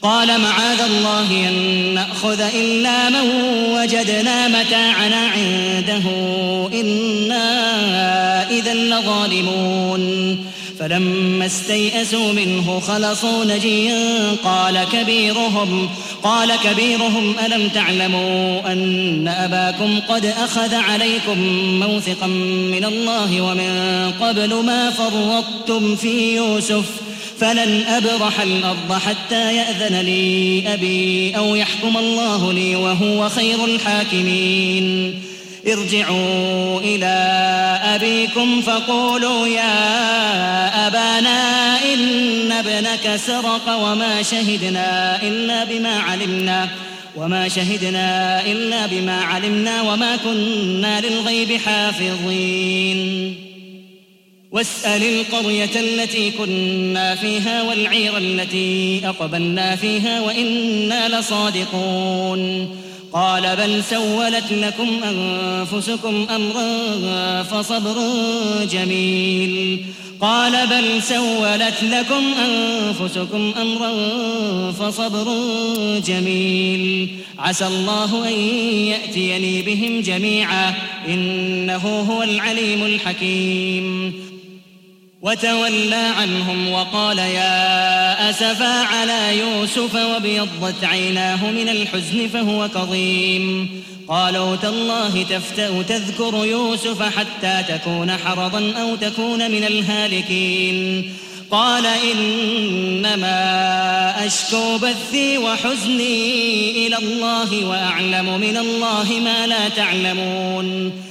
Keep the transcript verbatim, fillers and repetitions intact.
قال معاذ الله أن نأخذ إلا من وجدنا متاعنا عنده إنا إذا لظالمون فلما استيئسوا منه خلصوا نجيا قال كبيرهم قال كبيرهم ألم تعلموا أن أباكم قد أخذ عليكم موثقا من الله ومن قبل ما فرطتم في يوسف فلن أبرح الأرض حتى يأذن لي أبي أو يحكم الله لي وهو خير الحاكمين ارجعوا إلى أبيكم فقولوا يا أبانا إن ابنك سرق وما شهدنا إلا بما علمنا وما شهدنا إلا بما علمنا وما كنا للغيب حافظين واسأل القرية التي كنا فيها والعير التي أقبلنا فيها وإنا لصادقون قال بل سولت لكم أنفسكم أمرا فصبر جميل قال بل سولت لكم أنفسكم أمرا فصبر جميل عسى الله أن يأتيني بهم جميعا إنه هو العليم الحكيم وتولى عنهم وقال يا أسفا على يوسف وابيضت عيناه من الحزن فهو كظيم قالوا تالله تفتأ تذكر يوسف حتى تكون حرضا أو تكون من الهالكين قال إنما أشكو بثي وحزني إلى الله وأعلم من الله ما لا تعلمون